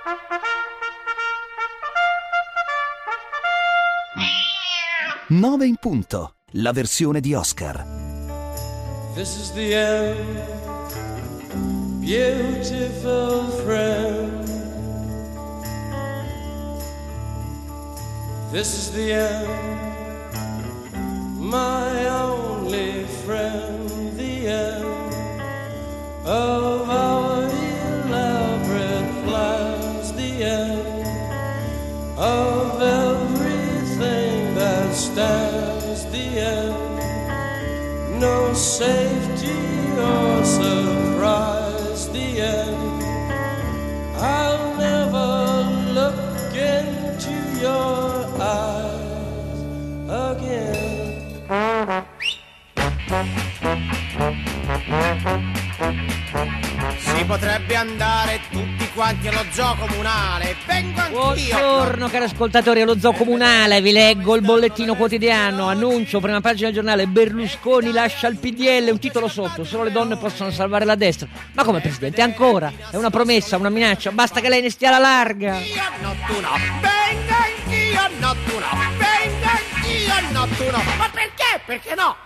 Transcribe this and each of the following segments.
Nove in punto, la versione di Oscar. This is the end, beautiful friend. This is the end, my only friend. The end of our elaborate plans. The end of everything that stands. The end, no safety or surprise. The end, I'll never look into your eyes again. Si potrebbe andare tutti quanti allo zoo comunale. Vengo anch'io. Buongiorno cari ascoltatori, allo zoo comunale vi leggo il bollettino quotidiano. Annuncio, prima pagina del giornale: Berlusconi lascia il PDL, un titolo sotto: solo le donne possono salvare la destra. Ma come presidente? Ancora? È una promessa, una minaccia? Basta che lei ne stia alla larga. Io no, tu no. Vengo anch'io, no, tu no. Vengo anch'io, no, tu no. Ma perché? Perché no?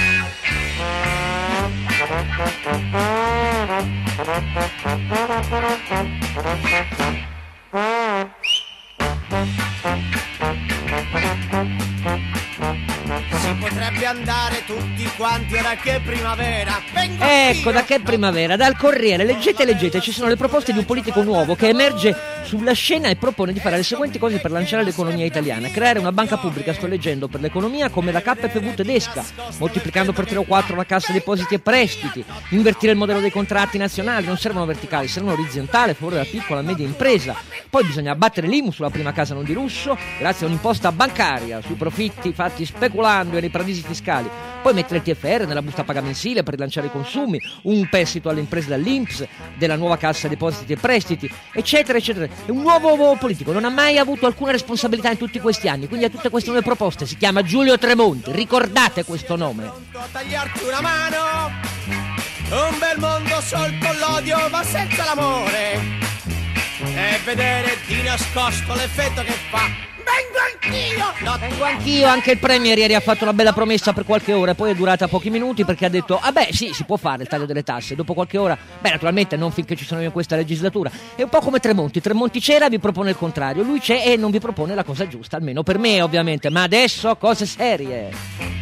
Si potrebbe andare tutti quanti ora che è primavera. Vengo Ecco, anch'io. da che primavera? Dal Corriere, leggete, ci sono le proposte di un politico nuovo che emerge sulla scena e propone di fare le seguenti cose per lanciare l'economia italiana: creare una banca pubblica, sto leggendo, per l'economia come la KfW tedesca, moltiplicando per 3 o 4 la cassa depositi e prestiti, invertire il modello dei contratti nazionali, non servono verticali, servono orizzontali a favore della piccola e media impresa. Poi bisogna abbattere l'IMU sulla prima casa non di lusso, grazie a un'imposta bancaria sui profitti fatti speculando e nei paradisi fiscali. Poi mettere il TFR nella busta paga mensile per rilanciare i consumi, un prestito alle imprese dall'INPS, della nuova cassa depositi e prestiti, eccetera, eccetera. È un nuovo uomo politico, non ha mai avuto alcuna responsabilità in tutti questi anni, quindi ha tutte queste nuove proposte. Si chiama Giulio Tremonti, ricordate questo nome. A tagliarti una mano, un bel mondo sol con l'odio ma senza l'amore, e vedere di nascosto l'effetto che fa. Vengo anch'io, no, Vengo anch'io, anche il Premier ieri ha fatto una bella promessa per qualche ora, poi è durata pochi minuti perché ha detto sì, si può fare il taglio delle tasse. Dopo qualche ora, naturalmente non finché ci sono io in questa legislatura. È un po' come Tremonti c'era, vi propone il contrario, lui c'è e non vi propone la cosa giusta, almeno per me ovviamente, ma adesso cose serie.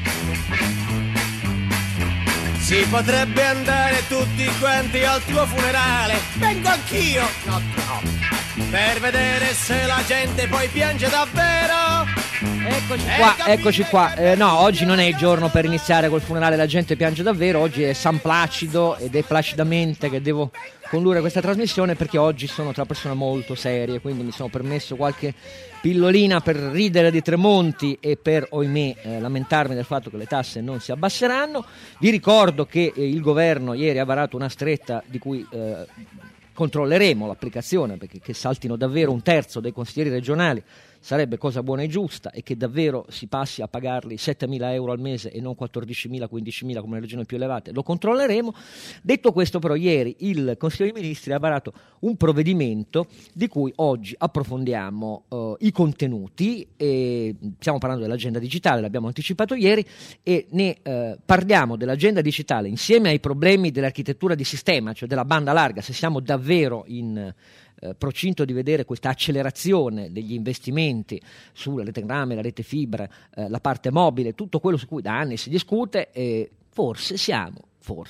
Si potrebbe andare tutti quanti al tuo funerale. Vengo anch'io, no, no, per vedere se la gente poi piange davvero. Eccoci qua. No, oggi non è il giorno per iniziare col funerale La gente piange davvero. Oggi è San Placido ed è placidamente che devo condurre questa trasmissione, perché oggi sono tra persone molto serie, quindi mi sono permesso qualche pillolina per ridere di Tremonti e per, ohimè, lamentarmi del fatto che le tasse non si abbasseranno. Vi ricordo che il governo ieri ha varato una stretta di cui controlleremo l'applicazione, perché che saltino davvero un terzo dei consiglieri regionali sarebbe cosa buona e giusta, e che davvero si passi a pagarli 7.000 euro al mese e non 14.000, 15.000 come le regioni più elevate, lo controlleremo. Detto questo, però, ieri il Consiglio dei Ministri ha varato un provvedimento di cui oggi approfondiamo i contenuti, e stiamo parlando dell'agenda digitale, l'abbiamo anticipato ieri, e ne parliamo dell'agenda digitale insieme ai problemi dell'architettura di sistema, cioè della banda larga, se siamo davvero in procinto di vedere questa accelerazione degli investimenti sulla rete grande, la rete fibra, la parte mobile, tutto quello su cui da anni si discute, e forse siamo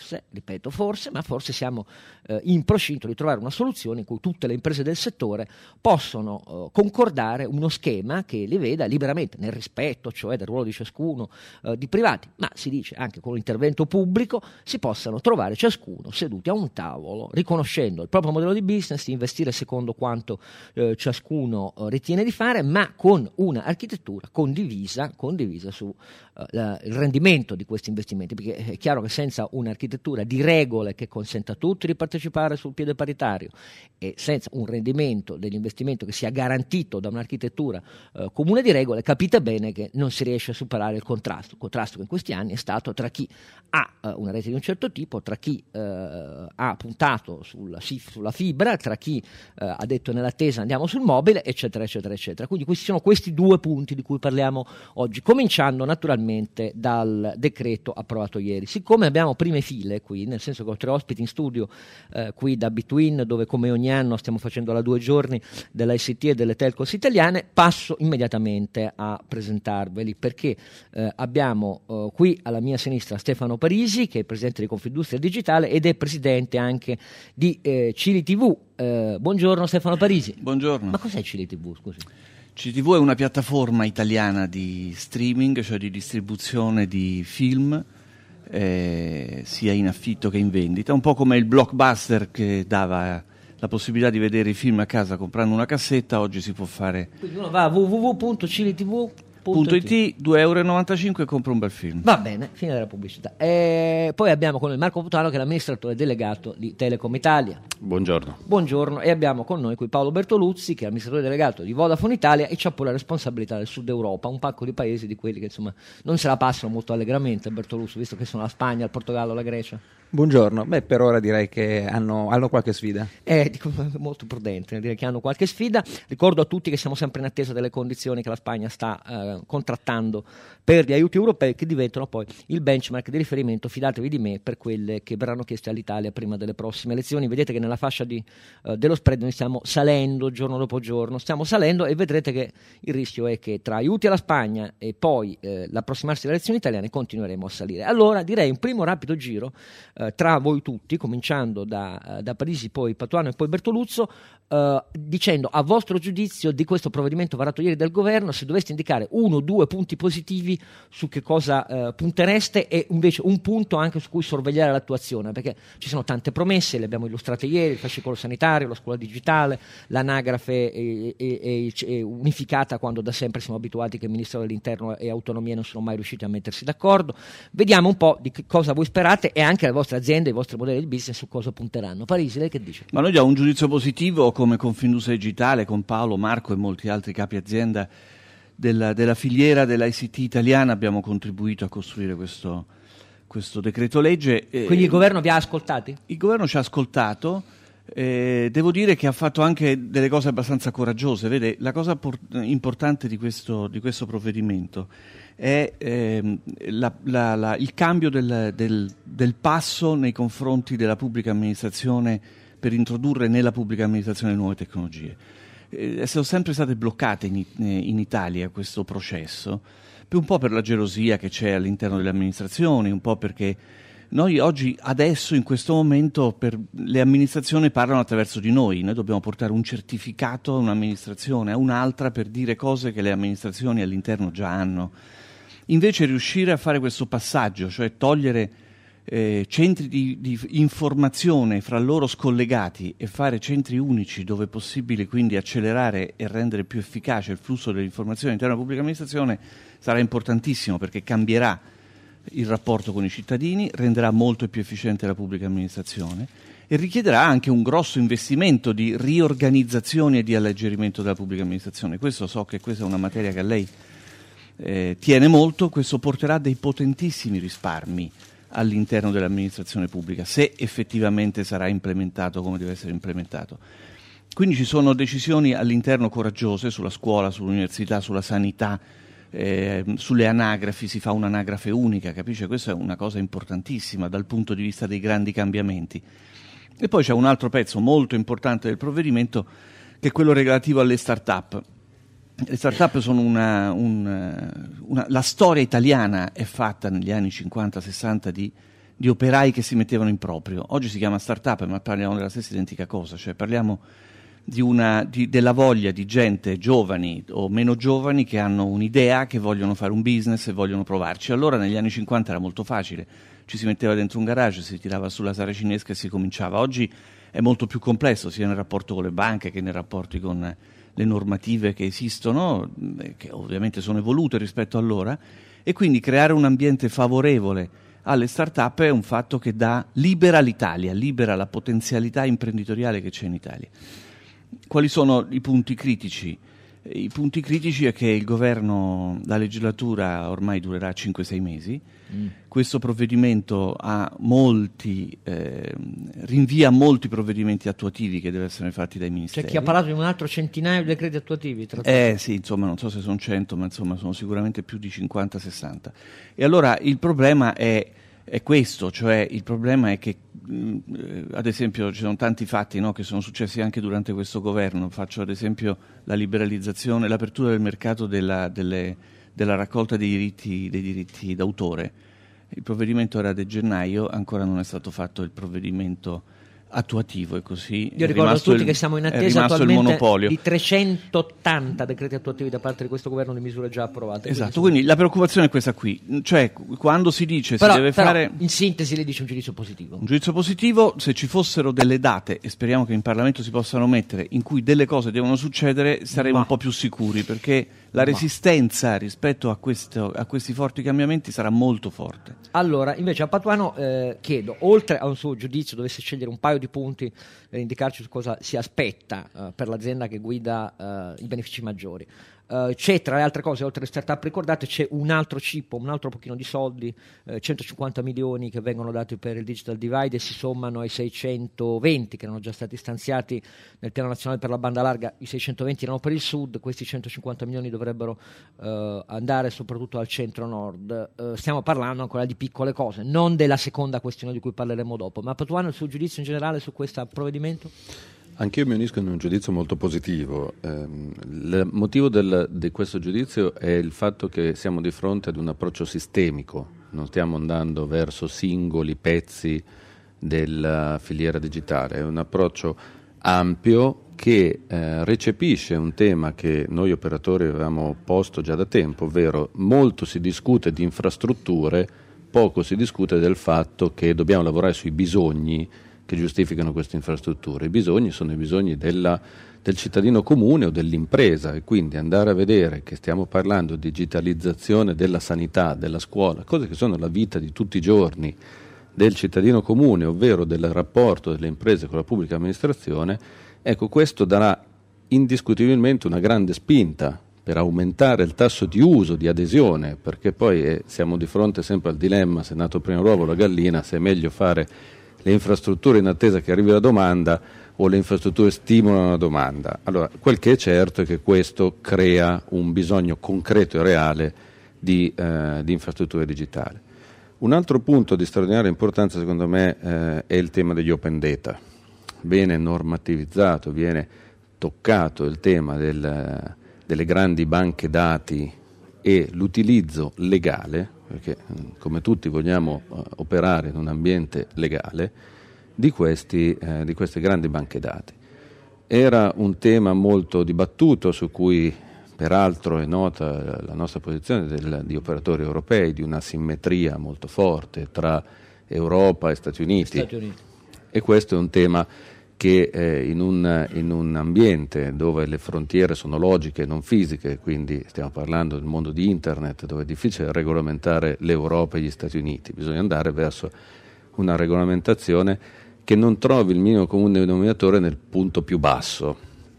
in procinto di trovare una soluzione in cui tutte le imprese del settore possono concordare uno schema che li veda liberamente, nel rispetto cioè del ruolo di ciascuno, di privati, ma si dice anche con l'intervento pubblico, si possano trovare ciascuno seduti a un tavolo, riconoscendo il proprio modello di business, investire secondo quanto ciascuno ritiene di fare, ma con una architettura condivisa su il rendimento di questi investimenti, perché è chiaro che senza un'architettura di regole che consenta a tutti di partecipare sul piede paritario e senza un rendimento dell'investimento che sia garantito da un'architettura comune di regole, capite bene che non si riesce a superare il contrasto che in questi anni è stato tra chi ha una rete di un certo tipo, tra chi ha puntato sulla fibra, tra chi ha detto nell'attesa andiamo sul mobile, eccetera, eccetera, eccetera. Quindi questi sono questi due punti di cui parliamo oggi, cominciando naturalmente dal decreto approvato ieri. Siccome abbiamo prime file qui, nel senso che ho 3 ospiti in studio qui da Between, dove come ogni anno stiamo facendo la 2 giorni della ICT e delle telcos italiane, passo immediatamente a presentarveli, perché abbiamo qui alla mia sinistra Stefano Parisi, che è presidente di Confindustria Digitale ed è presidente anche di Cili TV. Buongiorno Stefano Parisi. Buongiorno. Ma cos'è Cili TV, scusi? Cili TV è una piattaforma italiana di streaming, cioè di distribuzione di film, sia in affitto che in vendita, un po' come il Blockbuster che dava la possibilità di vedere i film a casa comprando una cassetta. Oggi si può fare. Quindi uno va a www.cilitv.it, €2,95 e compra un bel film. Va bene, fine della pubblicità. Poi abbiamo con noi Marco Putano, che è l'amministratore delegato di Telecom Italia. Buongiorno. Buongiorno. E abbiamo con noi qui Paolo Bertoluzzi, che è amministratore delegato di Vodafone Italia e c'ha pure la responsabilità del Sud Europa, un pacco di paesi di quelli che insomma non se la passano molto allegramente, Bertoluzzi, visto che sono la Spagna, il Portogallo, la Grecia. Buongiorno. Beh, per ora direi che hanno qualche sfida. Dico, molto prudente, direi che hanno qualche sfida. Ricordo a tutti che siamo sempre in attesa delle condizioni che la Spagna sta contrattando per gli aiuti europei, che diventano poi il benchmark di riferimento, fidatevi di me, per quelle che verranno chieste all'Italia prima delle prossime elezioni. Vedete che nella fascia dello spread noi stiamo salendo giorno dopo giorno, stiamo salendo, e vedrete che il rischio è che tra aiuti alla Spagna e poi l'approssimarsi delle elezioni italiane continueremo a salire. Allora direi un primo rapido giro tra voi tutti, cominciando da Parisi, poi Patuano e poi Bertoluzzo, dicendo a vostro giudizio di questo provvedimento varato ieri dal governo, se doveste indicare 1 o 2 punti positivi su che cosa puntereste, e invece un punto anche su cui sorvegliare l'attuazione, perché ci sono tante promesse, le abbiamo illustrate ieri: il fascicolo sanitario, la scuola digitale, l'anagrafe è unificata, quando da sempre siamo abituati che il Ministro dell'Interno e Autonomia non sono mai riusciti a mettersi d'accordo. Vediamo un po' di che cosa voi sperate e anche le vostre aziende, i vostri modelli di business su cosa punteranno. Parisi, lei che dice? Ma noi diamo un giudizio positivo come Confindustria Digitale, con Paolo, Marco e molti altri capi azienda della filiera dell'ICT italiana. Abbiamo contribuito a costruire questo decreto legge. Quindi il governo vi ha ascoltati? Il governo ci ha ascoltato. Devo dire che ha fatto anche delle cose abbastanza coraggiose. Vede, la cosa importante di questo provvedimento è il cambio del passo nei confronti della pubblica amministrazione, per introdurre nella pubblica amministrazione nuove tecnologie. Sono sempre state bloccate in Italia questo processo, un po' per la gelosia che c'è all'interno delle amministrazioni, un po' perché noi oggi, adesso, in questo momento, le amministrazioni parlano attraverso di noi. Noi dobbiamo portare un certificato a un'amministrazione, a un'altra, per dire cose che le amministrazioni all'interno già hanno. Invece riuscire a fare questo passaggio, cioè togliere centri di informazione fra loro scollegati e fare centri unici dove è possibile quindi accelerare e rendere più efficace il flusso delle informazioni all'interno della pubblica amministrazione, sarà importantissimo, perché cambierà il rapporto con i cittadini, renderà molto più efficiente la pubblica amministrazione e richiederà anche un grosso investimento di riorganizzazione e di alleggerimento della pubblica amministrazione. Questo, so che questa è una materia che a lei tiene molto. Questo porterà dei potentissimi risparmi all'interno dell'amministrazione pubblica, se effettivamente sarà implementato come deve essere implementato. Quindi ci sono decisioni all'interno coraggiose sulla scuola, sull'università, sulla sanità, sulle anagrafi. Si fa un'anagrafe unica, capisce? Questa è una cosa importantissima dal punto di vista dei grandi cambiamenti. E poi c'è un altro pezzo molto importante del provvedimento, che è quello relativo alle start-up. Le start-up sono la storia italiana è fatta negli anni 50-60 di operai che si mettevano in proprio. Oggi si chiama start-up, ma parliamo della stessa identica cosa, cioè parliamo della voglia di gente, giovani o meno giovani, che hanno un'idea, che vogliono fare un business e vogliono provarci. Allora negli anni 50 era molto facile, ci si metteva dentro un garage, si tirava sulla saracinesca e si cominciava. Oggi è molto più complesso, sia nel rapporto con le banche che nei rapporti con le normative che esistono, che ovviamente sono evolute rispetto a allora, e quindi creare un ambiente favorevole alle start-up è un fatto che libera l'Italia, libera la potenzialità imprenditoriale che c'è in Italia. Quali sono i punti critici? I punti critici è che il governo, la legislatura ormai durerà 5-6 mesi. Questo provvedimento rinvia molti provvedimenti attuativi che devono essere fatti dai ministeri. C'è chi ha parlato di un altro centinaio di decreti attuativi. Sì, insomma, non so se sono 100, ma insomma sono sicuramente più di 50-60. E allora il problema è questo, cioè il problema è che ad esempio ci sono tanti fatti, no, che sono successi anche durante questo governo. Faccio ad esempio la liberalizzazione, l'apertura del mercato della raccolta dei diritti d'autore. Il provvedimento era di gennaio, ancora non è stato fatto il provvedimento attuativo e così. Io ricordo a tutti che siamo in attesa attualmente di 380 decreti attuativi da parte di questo governo di misure già approvate. Esatto, quindi la preoccupazione è questa qui, cioè quando si dice si deve fare... in sintesi le dice un giudizio positivo. Un giudizio positivo, se ci fossero delle date, e speriamo che in Parlamento si possano mettere, in cui delle cose devono succedere, saremo un po' più sicuri, perché la resistenza rispetto a questi forti cambiamenti sarà molto forte. Allora, invece a Patuano chiedo, oltre a un suo giudizio, dovesse scegliere un paio di punti per indicarci su cosa si aspetta per l'azienda che guida i benefici maggiori. C'è, tra le altre cose, oltre alle start-up ricordate, c'è un altro cippo, un altro pochino di soldi, 150 milioni che vengono dati per il Digital Divide e si sommano ai 620 che erano già stati stanziati nel piano nazionale per la banda larga. I 620 erano per il sud, questi 150 milioni dovrebbero andare soprattutto al centro-nord. Stiamo parlando ancora di piccole cose, non della seconda questione di cui parleremo dopo. Ma Patuano, il suo giudizio in generale su questo provvedimento? Anch'io mi unisco in un giudizio molto positivo. Il motivo di questo giudizio è il fatto che siamo di fronte ad un approccio sistemico, non stiamo andando verso singoli pezzi della filiera digitale, è un approccio ampio che recepisce un tema che noi operatori avevamo posto già da tempo, ovvero molto si discute di infrastrutture, poco si discute del fatto che dobbiamo lavorare sui bisogni che giustificano queste infrastrutture. I bisogni sono i bisogni del cittadino comune o dell'impresa, e quindi andare a vedere che stiamo parlando di digitalizzazione della sanità, della scuola, cose che sono la vita di tutti i giorni del cittadino comune, ovvero del rapporto delle imprese con la pubblica amministrazione. Ecco, questo darà indiscutibilmente una grande spinta per aumentare il tasso di uso, di adesione, perché poi siamo di fronte sempre al dilemma: se è nato prima l'uovo o la gallina, se è meglio fare le infrastrutture in attesa che arrivi la domanda o le infrastrutture stimolano la domanda. Allora, quel che è certo è che questo crea un bisogno concreto e reale di infrastrutture digitali. Un altro punto di straordinaria importanza, secondo me, è il tema degli open data. Viene normativizzato, viene toccato il tema delle grandi banche dati e l'utilizzo legale, perché come tutti vogliamo operare in un ambiente legale, di queste grandi banche dati. Era un tema molto dibattuto, su cui peraltro è nota la nostra posizione di operatori europei, di una simmetria molto forte tra Europa e Stati Uniti. E questo è un tema che in un ambiente dove le frontiere sono logiche e non fisiche, quindi stiamo parlando del mondo di internet, dove è difficile regolamentare l'Europa e gli Stati Uniti, bisogna andare verso una regolamentazione che non trovi il minimo comune denominatore nel punto più basso.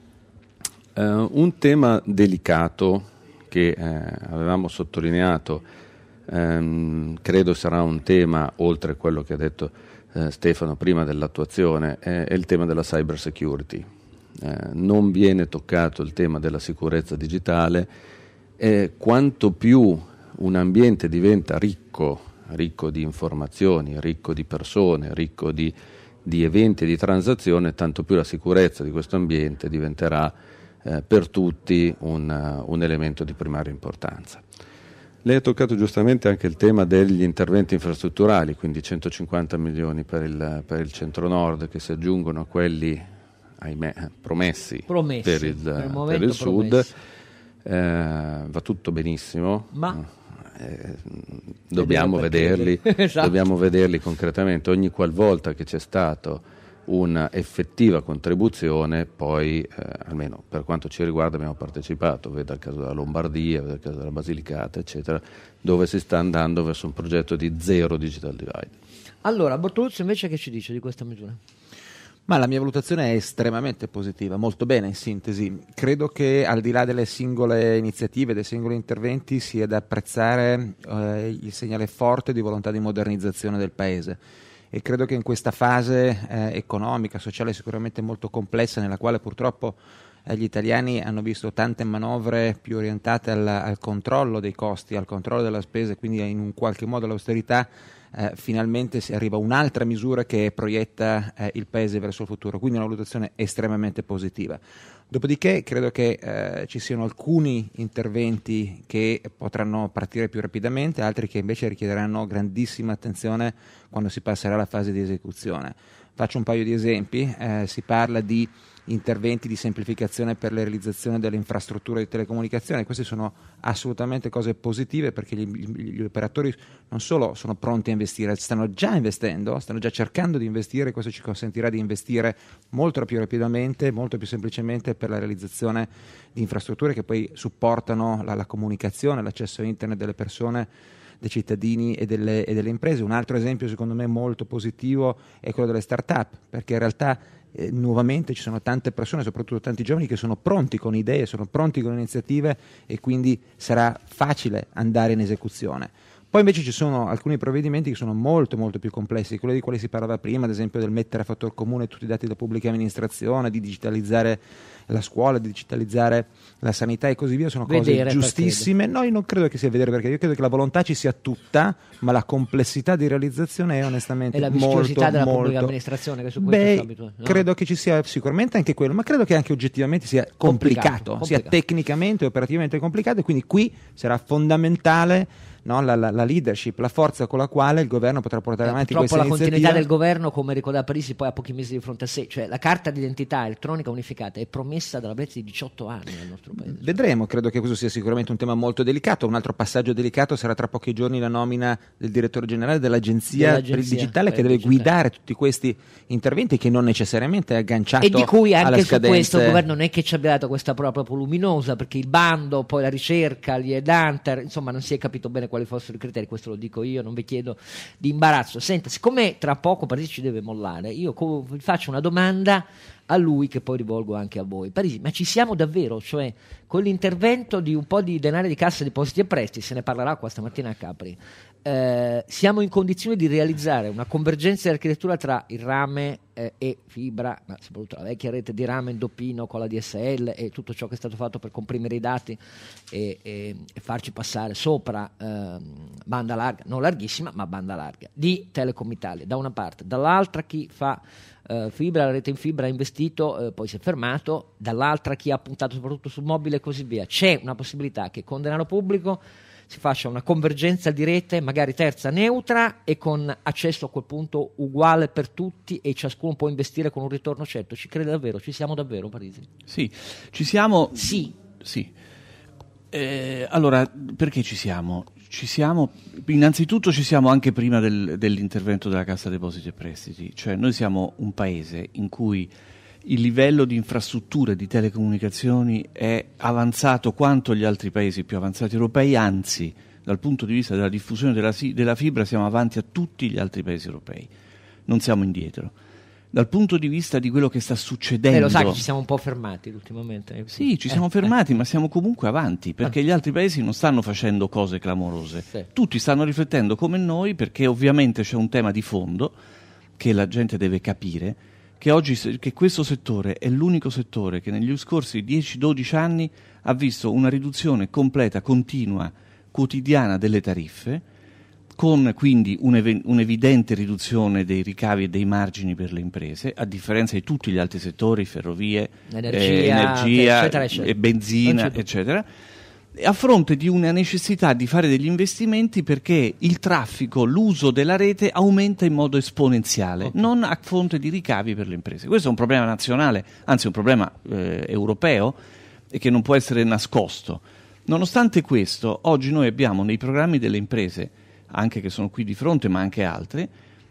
Un tema delicato che avevamo sottolineato, credo sarà un tema, oltre a quello che ha detto Stefano prima dell'attuazione, è il tema della cyber security. Non viene toccato il tema della sicurezza digitale. Quanto più un ambiente diventa ricco di informazioni, ricco di persone, ricco di eventi e di transazione, tanto più la sicurezza di questo ambiente diventerà per tutti un elemento di primaria importanza. Lei ha toccato giustamente anche il tema degli interventi infrastrutturali, quindi 150 milioni per il centro-nord, che si aggiungono a quelli, ahimè, promessi per il sud. Va tutto benissimo, ma dobbiamo vederli, esatto. Dobbiamo vederli concretamente. Ogni qualvolta che c'è stato una effettiva contribuzione, poi almeno per quanto ci riguarda abbiamo partecipato, veda il caso della Lombardia, veda il caso della Basilicata, eccetera, dove si sta andando verso un progetto di zero digital divide. Allora, Bortoluzzi invece che ci dice di questa misura? Ma la mia valutazione è estremamente positiva, molto bene in sintesi. Credo che al di là delle singole iniziative, dei singoli interventi, sia da apprezzare il segnale forte di volontà di modernizzazione del Paese. E credo che in questa fase economica, sociale sicuramente molto complessa, nella quale purtroppo gli italiani hanno visto tante manovre più orientate al controllo dei costi, al controllo della spesa e quindi in un qualche modo all'austerità, finalmente si arriva a un'altra misura che proietta il Paese verso il futuro, quindi una valutazione estremamente positiva. Dopodiché credo che ci siano alcuni interventi che potranno partire più rapidamente, altri che invece richiederanno grandissima attenzione quando si passerà alla fase di esecuzione. Faccio un paio di esempi. Si parla di interventi di semplificazione per la realizzazione delle infrastrutture di telecomunicazione. Queste sono assolutamente cose positive, perché gli operatori non solo sono pronti a investire, stanno già investendo, stanno già cercando di investire. Questo ci consentirà di investire molto più rapidamente, molto più semplicemente per la realizzazione di infrastrutture che poi supportano la comunicazione, l'accesso a internet delle persone, dei cittadini e delle imprese. Un altro esempio secondo me molto positivo è quello delle start-up, perché in realtà nuovamente ci sono tante persone, soprattutto tanti giovani, che sono pronti con idee, sono pronti con iniziative, e quindi sarà facile andare in esecuzione. Poi invece ci sono alcuni provvedimenti che sono molto molto più complessi, quelli di quali si parlava prima, ad esempio del mettere a fattor comune tutti i dati della pubblica amministrazione, di digitalizzare la scuola, di digitalizzare la sanità e così via. Sono cose giustissime. No, io non credo che sia vedere, perché io credo che la volontà ci sia tutta, ma la complessità di realizzazione è onestamente molto, molto... E la viciosità della pubblica amministrazione, che su questo sta abituato. No? Credo che ci sia sicuramente anche quello, ma credo che anche oggettivamente sia complicato. Sia tecnicamente e operativamente complicato, e quindi qui sarà fondamentale, no, la leadership, la forza con la quale il governo potrà portare avanti questa iniziativa. La continuità del governo, come ricordava Parisi, poi ha pochi mesi di fronte a sé, cioè la carta d'identità elettronica unificata è promessa dalla brezza di 18 anni nel nostro paese. Vedremo, credo che questo sia sicuramente un tema molto delicato. Un altro passaggio delicato sarà tra pochi giorni la nomina del direttore generale dell'Agenzia per il digitale, che deve guidare tutti questi interventi, che non necessariamente è agganciato alla scadenza. E di cui anche su questo il governo non è che ci abbia dato questa prova proprio luminosa, perché il bando, poi la ricerca, gli headhunter, insomma non si è capito bene quali fossero i criteri. Questo lo dico io, non vi chiedo di imbarazzo. Senta, siccome tra poco Parisi ci deve mollare, io vi faccio una domanda a lui, che poi rivolgo anche a voi. Parisi, ma ci siamo davvero? Cioè, con l'intervento di un po' di denaro di Cassa Depositi e Prestiti, se ne parlerà qua stamattina a Capri, siamo in condizione di realizzare una convergenza di architettura tra il rame e fibra, ma soprattutto la vecchia rete di rame in doppino con la DSL e tutto ciò che è stato fatto per comprimere i dati e farci passare sopra banda larga, non larghissima ma banda larga, di Telecom Italia da una parte, dall'altra chi fa fibra, la rete in fibra ha investito, poi si è fermato, dall'altra chi ha puntato soprattutto sul mobile e così via. C'è una possibilità che con denaro pubblico si faccia una convergenza di rete, magari terza neutra, e con accesso a quel punto uguale per tutti, e ciascuno può investire con un ritorno certo. Ci crede davvero? Ci siamo davvero, Parisi? Sì, ci siamo. Sì. Allora, perché ci siamo? Innanzitutto ci siamo anche prima dell'intervento della Cassa Depositi e Prestiti. Cioè, noi siamo un paese in cui il livello di infrastrutture di telecomunicazioni è avanzato quanto gli altri paesi più avanzati europei, anzi dal punto di vista della diffusione della fibra siamo avanti a tutti gli altri paesi europei, non siamo indietro. Dal punto di vista di quello che sta succedendo, lo sai che ci siamo un po' fermati ultimamente. Sì, ci siamo fermati, ma siamo comunque avanti, perché gli altri paesi non stanno facendo cose clamorose. Sì. Tutti stanno riflettendo come noi, perché ovviamente c'è un tema di fondo che la gente deve capire, che oggi che questo settore è l'unico settore che negli scorsi 10-12 anni ha visto una riduzione completa, continua, quotidiana delle tariffe, con quindi un'evidente riduzione dei ricavi e dei margini per le imprese, a differenza di tutti gli altri settori, ferrovie, energia eccetera. E benzina, eccetera, a fronte di una necessità di fare degli investimenti, perché il traffico, l'uso della rete aumenta in modo esponenziale, non a fonte di ricavi per le imprese. Questo è un problema nazionale, anzi un problema europeo, e che non può essere nascosto. Nonostante questo, oggi noi abbiamo nei programmi delle imprese, anche che sono qui di fronte ma anche altre,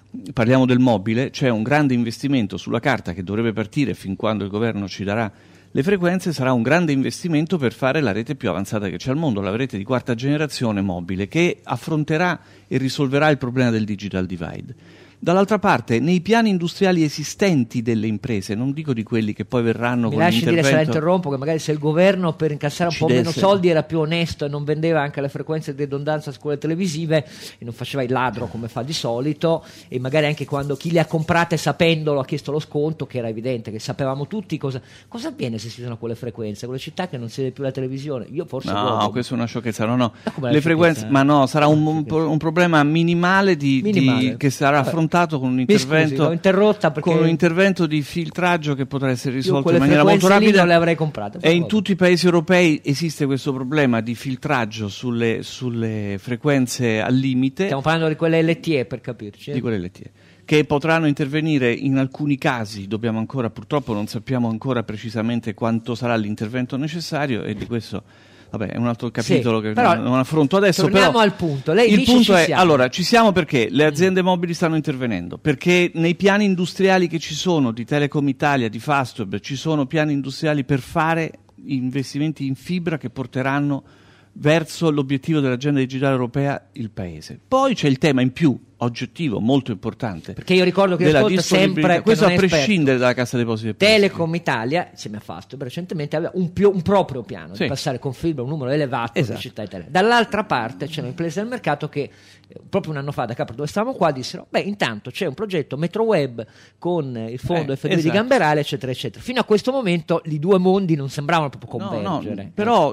parliamo del mobile, c'è un grande investimento sulla carta che dovrebbe partire fin quando il governo ci darà le frequenze, sarà un grande investimento per fare la rete più avanzata che c'è al mondo, la rete di quarta generazione mobile, che affronterà e risolverà il problema del digital divide. Dall'altra parte, nei piani industriali esistenti delle imprese, non dico di quelli che poi verranno Mi con lasci dire, se la l'intervento... interrompo, che magari se il governo per incassare un po' meno soldi era più onesto e non vendeva anche le frequenze di redondanza su quelle televisive e non faceva il ladro come fa di solito, e magari anche quando chi le ha comprate sapendolo ha chiesto lo sconto, che era evidente che sapevamo tutti cosa avviene se si usano quelle frequenze, quelle città che non si vede più la televisione. Io forse No, questa è una sciocchezza, no. Le frequenze, ma no, sarà un problema minimale che sarà affrontato con un intervento, l'ho interrotta perché con un intervento di filtraggio che potrà essere risolto in quelle maniera molto frequenze lì rapida. non le avrei comprate. E in tutti i paesi europei esiste questo problema di filtraggio sulle frequenze al limite. Stiamo parlando di quelle LTE, per capirci. Di quelle LTE, che potranno intervenire in alcuni casi. Purtroppo non sappiamo ancora precisamente quanto sarà l'intervento necessario, e di questo è un altro capitolo che non affronto adesso. Torniamo al punto. Lei il dice punto ci è, siamo. allora, ci siamo perché le aziende mobili stanno intervenendo, perché nei piani industriali che ci sono di Telecom Italia, di Fastweb, ci sono piani industriali per fare investimenti in fibra che porteranno verso l'obiettivo dell'agenda digitale europea il paese. Poi c'è il tema in più oggettivo molto importante, perché io ricordo che della ascolta sempre, questo a non è prescindere dalla Cassa Depositi e Prestiti. Telecom Italia, insieme a Fastweb, recentemente aveva un proprio piano di passare con fibra un numero elevato di città italiane. Dall'altra parte c'erano imprese del mercato che proprio un anno fa da Capri, dove stavamo qua, dissero intanto c'è un progetto Metroweb con il fondo FDI di Gamberale, eccetera eccetera. Fino a questo momento i due mondi non sembravano proprio convergere. Però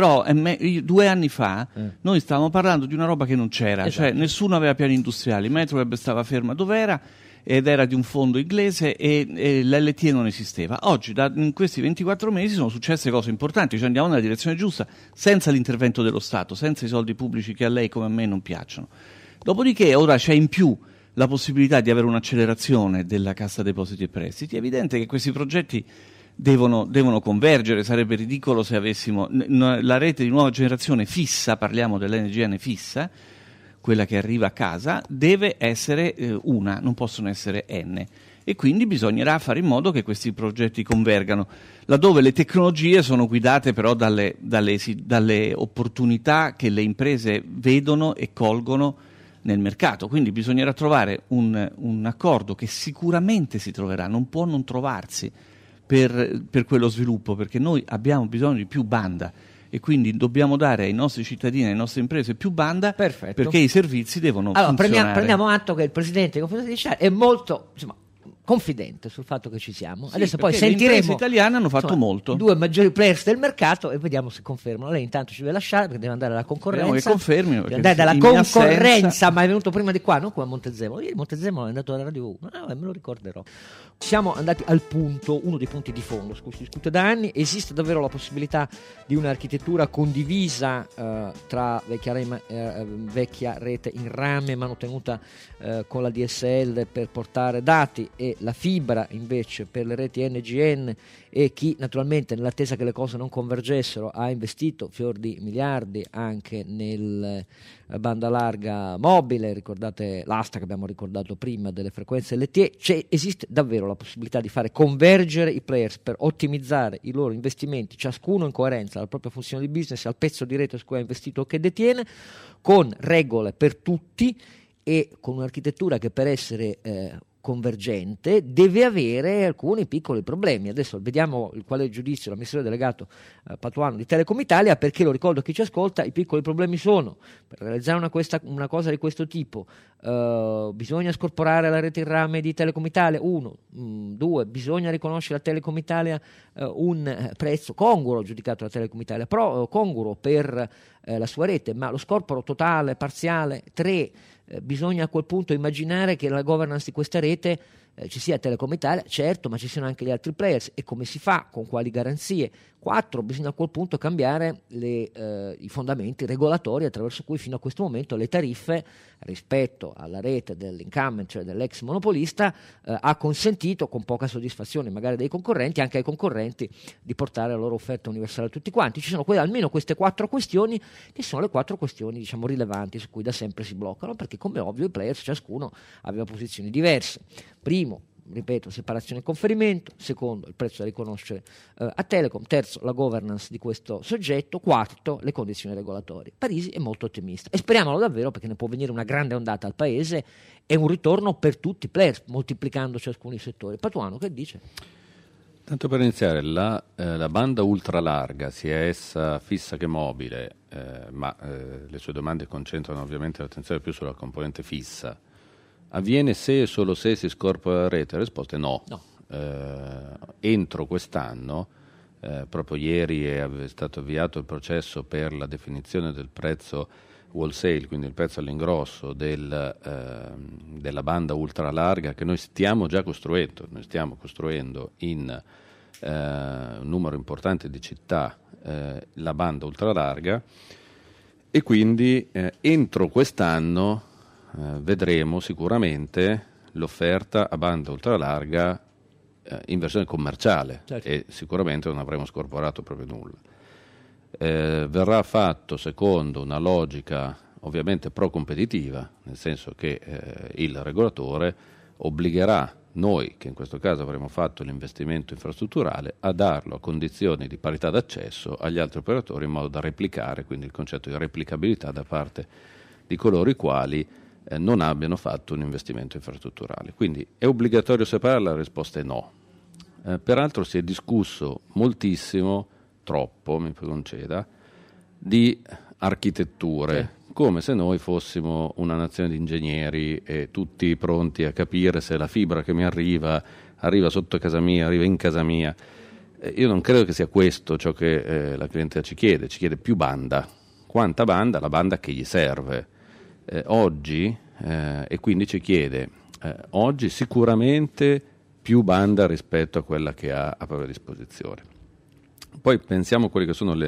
2 anni fa noi stavamo parlando di una roba che non c'era, cioè nessuno aveva piani industriali, Metroweb stava ferma dov'era ed era di un fondo inglese, e l'LTE non esisteva. Oggi, in questi 24 mesi, sono successe cose importanti, cioè andiamo nella direzione giusta, senza l'intervento dello Stato, senza i soldi pubblici che a lei come a me non piacciono. Dopodiché ora c'è in più la possibilità di avere un'accelerazione della Cassa Depositi e Prestiti. È evidente che questi progetti devono convergere. Sarebbe ridicolo se avessimo la rete di nuova generazione fissa, parliamo dell'NGN fissa, quella che arriva a casa, deve essere una, non possono essere n, e quindi bisognerà fare in modo che questi progetti convergano, laddove le tecnologie sono guidate però dalle opportunità che le imprese vedono e colgono nel mercato. Quindi bisognerà trovare un accordo che sicuramente si troverà, non può non trovarsi per quello sviluppo, perché noi abbiamo bisogno di più banda, e quindi dobbiamo dare ai nostri cittadini, alle nostre imprese più banda. Perfetto. Perché i servizi devono funzionare. Prendiamo atto che il Presidente è molto confidente sul fatto che ci siamo. Adesso poi sentiremo. Le imprese italiane hanno fatto molto. I due maggiori players del mercato, e vediamo se confermano. Lei intanto ci deve lasciare perché deve andare alla concorrenza. Che confermino. Deve andare dalla concorrenza, ma è venuto prima di qua, non come a Montezemolo. Ieri Montezemolo è andato alla Radio 1. Me lo ricorderò. Siamo andati al punto, uno dei punti di fondo su cui si discute da anni. Esiste davvero la possibilità di un'architettura condivisa tra vecchia rete in rame manutenuta con la DSL per portare dati, e la fibra invece per le reti NGN, e chi naturalmente nell'attesa che le cose non convergessero ha investito fior di miliardi anche nel banda larga mobile. Ricordate l'asta che abbiamo ricordato prima delle frequenze LTE. Esiste davvero la possibilità di fare convergere i players per ottimizzare i loro investimenti, ciascuno in coerenza alla propria funzione di business, al pezzo di rete su cui ha investito o che detiene, con regole per tutti e con un'architettura che per essere convergente deve avere alcuni piccoli problemi. Adesso vediamo qual è il giudizio dell'amministratore delegato Patuano di Telecom Italia, perché lo ricordo a chi ci ascolta, i piccoli problemi sono: per realizzare una cosa di questo tipo bisogna scorporare la rete in rame di Telecom Italia, 1, 2, bisogna riconoscere a Telecom Italia un prezzo congruo, giudicato da Telecom Italia, però congruo per la sua rete, ma lo scorporo totale, parziale, 3, bisogna a quel punto immaginare che la governance di questa rete ci sia Telecom Italia, certo, ma ci siano anche gli altri players, e come si fa, con quali garanzie. 4, bisogna a quel punto cambiare i fondamenti regolatori attraverso cui fino a questo momento le tariffe rispetto alla rete dell'incumbent, cioè dell'ex monopolista, ha consentito, con poca soddisfazione magari dei concorrenti, anche ai concorrenti di portare la loro offerta universale a tutti quanti. Ci sono almeno queste 4 questioni, che sono le 4 questioni, diciamo, rilevanti, su cui da sempre si bloccano, perché come ovvio i players ciascuno aveva posizioni diverse. Primo, ripeto, separazione e conferimento. Secondo, il prezzo da riconoscere a Telecom. Terzo, la governance di questo soggetto. Quarto, le condizioni regolatorie. Parisi è molto ottimista e speriamolo davvero, perché ne può venire una grande ondata al paese e un ritorno per tutti i players, moltiplicando ciascuno i settori. Patuano, che dice? Tanto per iniziare, la banda ultralarga, sia essa fissa che mobile, ma le sue domande concentrano ovviamente l'attenzione più sulla componente fissa. Avviene se e solo se si scorpora la rete? La risposta è no. Entro quest'anno, proprio ieri è stato avviato il processo per la definizione del prezzo wholesale, quindi il prezzo all'ingrosso della banda ultralarga, che noi stiamo già costruendo. Noi stiamo costruendo in un numero importante di città la banda ultralarga, e quindi entro quest'anno vedremo sicuramente l'offerta a banda ultralarga in versione commerciale, certo. E sicuramente non avremo scorporato proprio nulla. Verrà fatto secondo una logica ovviamente pro-competitiva, nel senso che il regolatore obbligherà noi, che in questo caso avremo fatto l'investimento infrastrutturale, a darlo a condizioni di parità d'accesso agli altri operatori, in modo da replicare, quindi il concetto di replicabilità da parte di coloro i quali non abbiano fatto un investimento infrastrutturale. Quindi è obbligatorio separarla? La risposta è no. Peraltro si è discusso moltissimo, troppo mi conceda, di architetture, come se noi fossimo una nazione di ingegneri e tutti pronti a capire se la fibra che mi arriva sotto casa mia, arriva in casa mia. Io non credo che sia questo ciò che la clientela ci chiede più banda. Quanta banda? La banda che gli serve. Oggi, e quindi ci chiede oggi sicuramente più banda rispetto a quella che ha a propria disposizione. Poi pensiamo a quelle che sono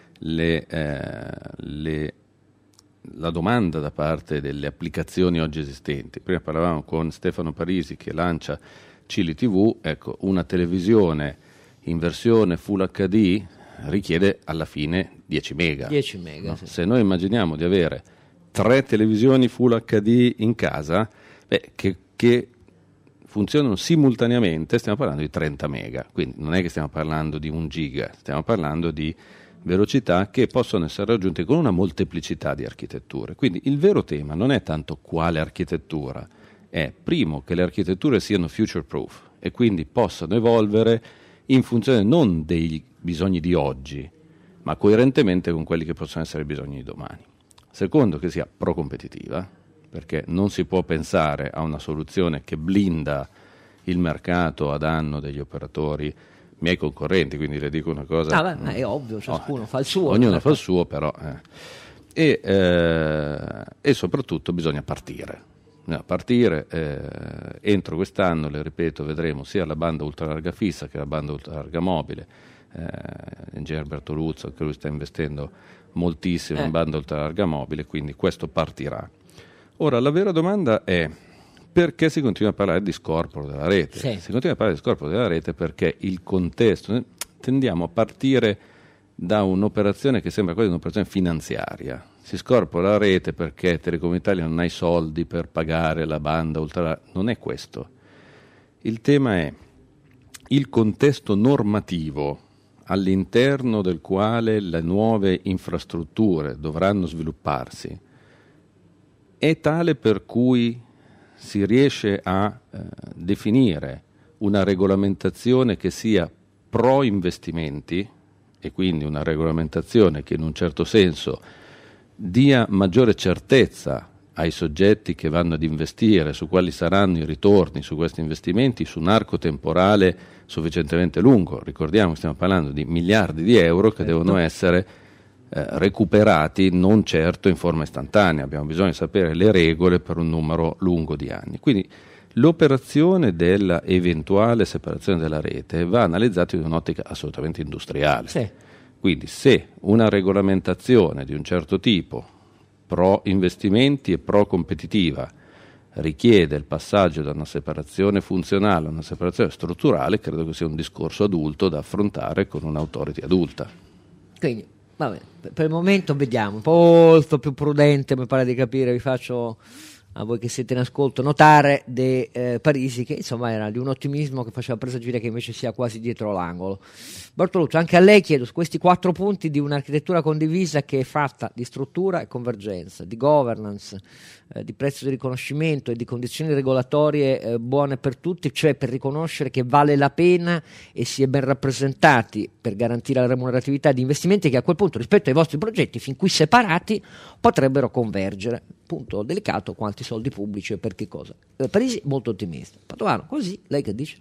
la domanda da parte delle applicazioni oggi esistenti. Prima parlavamo con Stefano Parisi che lancia Cili TV. Ecco, una televisione in versione Full HD richiede alla fine 10 mega. 10 mega, no? Sì. Se noi immaginiamo di avere 3 televisioni Full HD in casa, che funzionano simultaneamente, stiamo parlando di 30 mega, quindi non è che stiamo parlando di 1 giga, stiamo parlando di velocità che possono essere raggiunte con una molteplicità di architetture. Quindi il vero tema non è tanto quale architettura, è primo che le architetture siano future proof e quindi possano evolvere in funzione non dei bisogni di oggi, ma coerentemente con quelli che possono essere i bisogni di domani. Secondo, che sia pro-competitiva, perché non si può pensare a una soluzione che blinda il mercato a danno degli operatori miei concorrenti, quindi le dico una cosa... è ovvio, ciascuno fa il suo. Ognuno fa il suo, però... E soprattutto bisogna partire. Entro quest'anno, le ripeto, vedremo sia la banda ultralarga fissa che la banda ultralarga mobile. Ingegner Bertoluzzo, che lui sta investendo moltissimo in banda ultralarga mobile, quindi questo partirà. Ora, la vera domanda è: perché si continua a parlare di scorporo della rete? Sì. Si continua a parlare di scorporo della rete perché il contesto, tendiamo a partire da un'operazione che sembra quasi un'operazione finanziaria. Si scorpora la rete perché Telecom Italia non ha i soldi per pagare la banda ultralarga. Non è questo. Il tema è il contesto normativo all'interno del quale le nuove infrastrutture dovranno svilupparsi è tale per cui si riesce a definire una regolamentazione che sia pro investimenti, e quindi una regolamentazione che in un certo senso dia maggiore certezza ai soggetti che vanno ad investire su quali saranno i ritorni su questi investimenti su un arco temporale sufficientemente lungo. Ricordiamo che stiamo parlando di miliardi di euro che devono essere recuperati non certo in forma istantanea, abbiamo bisogno di sapere le regole per un numero lungo di anni. Quindi L'operazione della eventuale separazione della rete va analizzata in un'ottica assolutamente industriale. Sì. Quindi se una regolamentazione di un certo tipo, pro investimenti e pro competitiva, richiede il passaggio da una separazione funzionale a una separazione strutturale, credo che sia un discorso adulto da affrontare con un'autority adulta. Quindi, vabbè, per il momento vediamo, molto più prudente, mi pare di capire, vi faccio a voi che siete in ascolto notare De Parisi, che insomma era di un ottimismo che faceva presagire che invece sia quasi dietro l'angolo. Bortolucci, anche a lei chiedo su questi 4 punti di un'architettura condivisa che è fatta di struttura e convergenza, di governance, di prezzo di riconoscimento e di condizioni regolatorie buone per tutti, cioè per riconoscere che vale la pena e si è ben rappresentati per garantire la remuneratività di investimenti che a quel punto rispetto ai vostri progetti fin qui separati potrebbero convergere. Punto delicato, quanti soldi pubblici e per che cosa. Parisi molto ottimista. Padovano, così, lei che dice?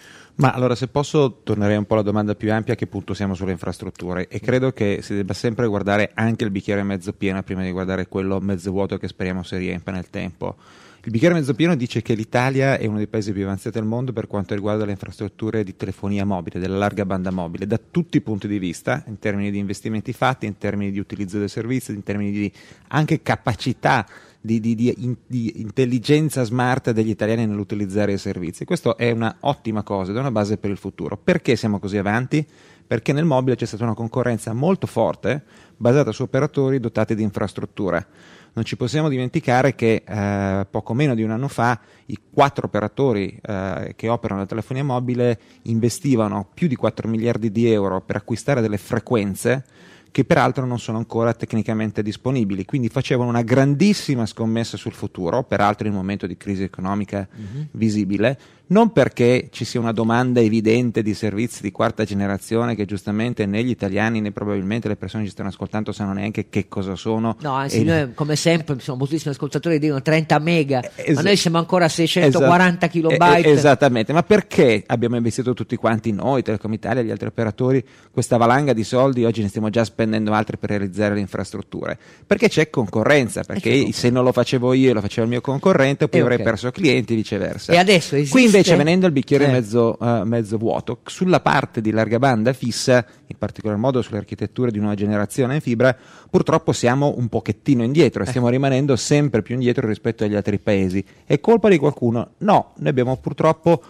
Ma allora, se posso, tornerei un po' alla domanda più ampia: a che punto siamo sulle infrastrutture? E credo che si debba sempre guardare anche il bicchiere mezzo pieno prima di guardare quello mezzo vuoto che speriamo si riempa nel tempo. Il bicchiere mezzo pieno dice che l'Italia è uno dei paesi più avanzati al mondo per quanto riguarda le infrastrutture di telefonia mobile, della larga banda mobile, da tutti i punti di vista, in termini di investimenti fatti, in termini di utilizzo del servizio, in termini di anche capacità di intelligenza smart degli italiani nell'utilizzare i servizi. Questo è una ottima cosa ed è una base per il futuro. Perché siamo così avanti? Perché nel mobile c'è stata una concorrenza molto forte basata su operatori dotati di infrastrutture. Non ci possiamo dimenticare che poco meno di un anno fa i 4 operatori che operano nella telefonia mobile investivano più di 4 miliardi di euro per acquistare delle frequenze che peraltro non sono ancora tecnicamente disponibili, quindi facevano una grandissima scommessa sul futuro, peraltro in un momento di crisi economica visibile, non perché ci sia una domanda evidente di servizi di quarta generazione che giustamente né gli italiani né probabilmente le persone che ci stanno ascoltando sanno neanche che cosa sono. No, anzi, noi come sempre sono moltissimi ascoltatori che dicono 30 mega, ma noi siamo ancora a 640 kilobyte. Esattamente, ma perché abbiamo investito tutti quanti noi, Telecom Italia e gli altri operatori, questa valanga di soldi? Oggi ne stiamo già spendendo altri per realizzare le infrastrutture, perché c'è concorrenza, perché se non lo facevo io e lo faceva il mio concorrente poi avrei perso clienti e viceversa. E adesso esiste... Qui invece, venendo al bicchiere mezzo vuoto, sulla parte di larga banda fissa, in particolar modo sulle architetture di nuova generazione in fibra, purtroppo siamo un pochettino indietro, stiamo rimanendo sempre più indietro rispetto agli altri paesi. È colpa di qualcuno? No, noi abbiamo purtroppo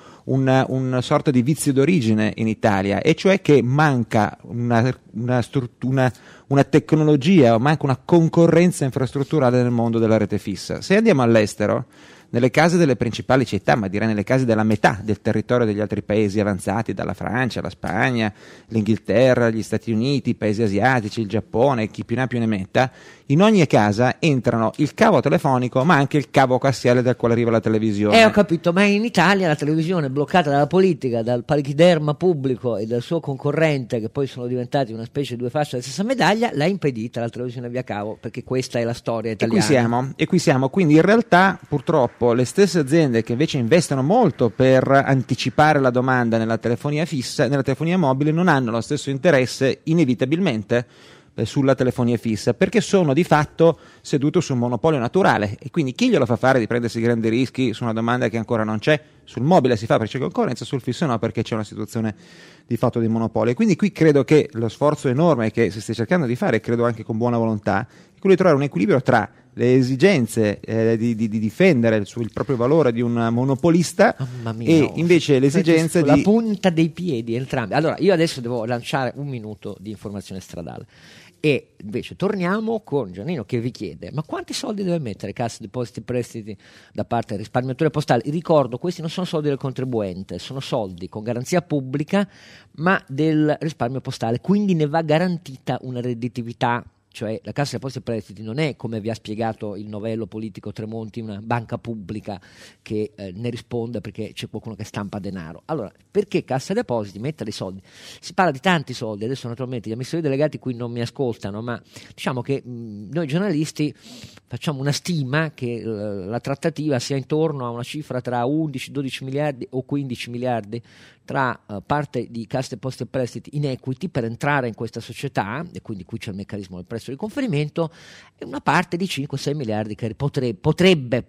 una sorta di vizio d'origine in Italia, e cioè che manca una tecnologia, manca una concorrenza infrastrutturale nel mondo della rete fissa. Se andiamo all'estero, nelle case delle principali città, ma direi nelle case della metà del territorio degli altri paesi avanzati, dalla Francia, la Spagna, l'Inghilterra, gli Stati Uniti, i paesi asiatici, il Giappone, chi più ne ha più ne metta, in ogni casa entrano il cavo telefonico ma anche il cavo coassiale dal quale arriva la televisione. Ho capito, ma in Italia la televisione è bloccata dalla politica, dal palichiderma pubblico e dal suo concorrente, che poi sono diventati una specie di due facce della stessa medaglia, l'ha impedita la televisione via cavo, perché questa è la storia italiana. E qui siamo, quindi in realtà purtroppo le stesse aziende che invece investono molto per anticipare la domanda nella telefonia fissa, nella telefonia mobile, non hanno lo stesso interesse inevitabilmente sulla telefonia fissa, perché sono di fatto seduto su un monopolio naturale, e quindi chi glielo fa fare di prendersi grandi rischi su una domanda che ancora non c'è? Sul mobile si fa perché c'è concorrenza, sul fisso no, perché c'è una situazione di fatto di monopolio. E quindi qui credo che lo sforzo enorme che si stia cercando di fare, credo anche con buona volontà, è quello di trovare un equilibrio tra le esigenze di difendere il proprio valore di un monopolista e invece l'esigenza la punta dei piedi entrambi. Allora, io adesso devo lanciare un minuto di informazione stradale, e invece torniamo con Giannino che vi chiede: ma quanti soldi deve mettere Cassa Depositi e Prestiti da parte del risparmiatore postale? Ricordo, questi non sono soldi del contribuente, sono soldi con garanzia pubblica ma del risparmio postale, quindi ne va garantita una redditività. Cioè la Cassa Depositi e Prestiti non è, come vi ha spiegato il novello politico Tremonti, una banca pubblica che ne risponde perché c'è qualcuno che stampa denaro. Allora, perché Cassa Depositi metta dei soldi? Si parla di tanti soldi, adesso naturalmente gli amministratori delegati qui non mi ascoltano, ma diciamo che noi giornalisti facciamo una stima che la trattativa sia intorno a una cifra tra 11-12 miliardi o 15 miliardi tra parte di Cassa Depositi e Prestiti in equity per entrare in questa società, e quindi qui c'è il meccanismo del prezzo di conferimento, e una parte di 5-6 miliardi che potrebbe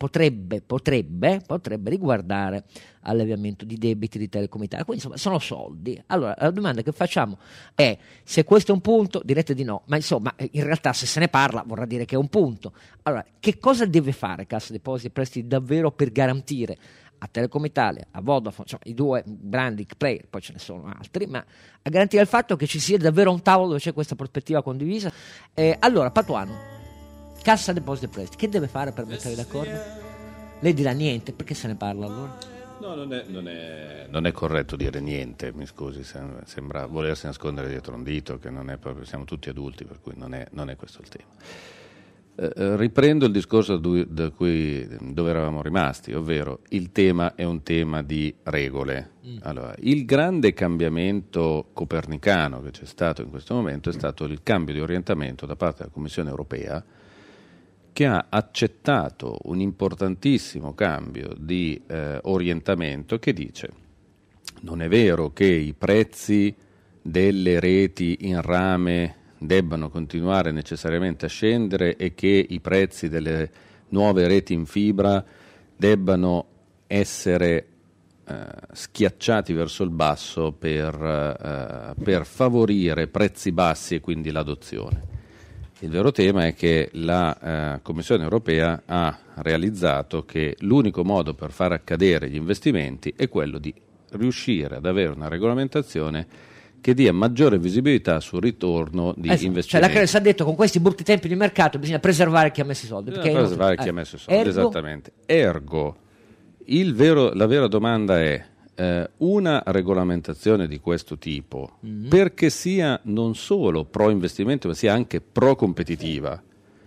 riguardare alleviamento di debiti di Telecom Italia. Quindi insomma sono soldi. Allora la domanda che facciamo è: se questo è un punto, direte di no, ma insomma in realtà se se ne parla vorrà dire che è un punto. Allora, che cosa deve fare Cassa Depositi e Prestiti davvero per garantire a Telecom Italia, a Vodafone, cioè i due grandi player, poi ce ne sono altri, ma a garantire il fatto che ci sia davvero un tavolo dove c'è questa prospettiva condivisa? Allora, Patuano, Cassa Depositi e Prestiti, che deve fare per mettere d'accordo? Lei dirà niente, perché se ne parla allora? No, non è corretto dire niente, mi scusi, sembra volersi nascondere dietro un dito, che non è proprio, siamo tutti adulti, per cui non è questo il tema. Riprendo il discorso dove eravamo rimasti, ovvero il tema è un tema di regole. Allora, il grande cambiamento copernicano che c'è stato in questo momento è stato il cambio di orientamento da parte della Commissione europea, che ha accettato un importantissimo cambio di orientamento che dice: non è vero che i prezzi delle reti in rame debbano continuare necessariamente a scendere e che i prezzi delle nuove reti in fibra debbano essere schiacciati verso il basso per favorire prezzi bassi e quindi l'adozione. Il vero tema è che la Commissione europea ha realizzato che l'unico modo per far accadere gli investimenti è quello di riuscire ad avere una regolamentazione che dia maggiore visibilità sul ritorno di investimenti. Cioè la Cres ha detto: con questi brutti tempi di mercato bisogna preservare chi ha messo i soldi. Preservare chi ha messo i soldi, esattamente. Ergo, la vera domanda è una regolamentazione di questo tipo, perché sia non solo pro investimento ma sia anche pro competitiva,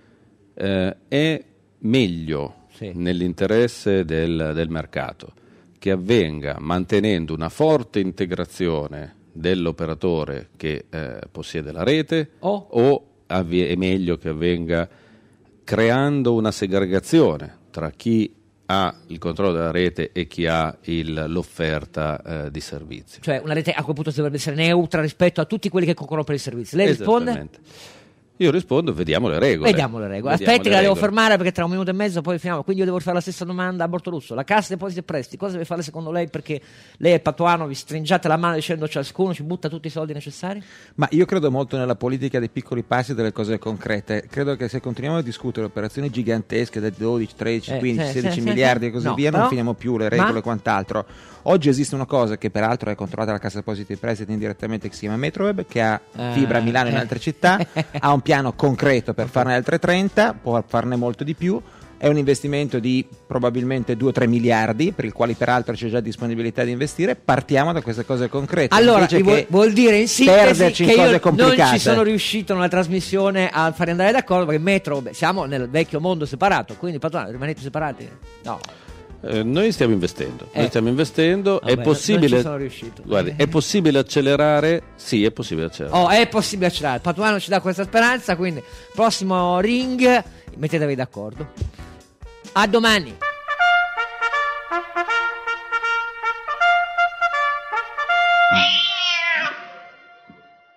è meglio nell'interesse del mercato che avvenga mantenendo una forte integrazione dell'operatore che possiede la rete, o è meglio che avvenga creando una segregazione tra chi ha il controllo della rete e chi ha l'offerta di servizi. Cioè una rete a quel punto dovrebbe essere neutra rispetto a tutti quelli che concorrono per i servizi. Lei risponde? Io rispondo: vediamo le regole. Aspetti che la devo fermare perché tra un minuto e mezzo poi finiamo. Quindi io devo fare la stessa domanda a Bortolusso. La Cassa Depositi e Prestiti cosa deve fare secondo lei? Perché lei è Patuano, vi stringiate la mano dicendo ciascuno ci butta tutti i soldi necessari? Ma io credo molto nella politica dei piccoli passi e delle cose concrete. Credo che se continuiamo a discutere operazioni gigantesche da 12, 13, 15, 16 miliardi e così via, non finiamo più le regole e quant'altro. Oggi esiste una cosa che peraltro è controllata dalla Cassa Depositi e Prestiti indirettamente, che si chiama Metroweb, che ha fibra a Milano e in altre città, ha un piano concreto per farne altre 30, può farne molto di più. È un investimento di probabilmente 2-3 miliardi, per il quale peraltro c'è già disponibilità di investire. Partiamo da queste cose concrete. Allora, vuol dire in sintesi che io complicate. Non ci sono riuscito nella trasmissione a fare andare d'accordo, perché Metro, siamo nel vecchio mondo separato, quindi Patuano, rimanete separati? No. Noi stiamo investendo. È possibile. Non ci sono riuscito. Guardi, è possibile accelerare? Sì, è possibile accelerare. È possibile accelerare. Patuano ci dà questa speranza, quindi prossimo ring mettetevi d'accordo. A domani.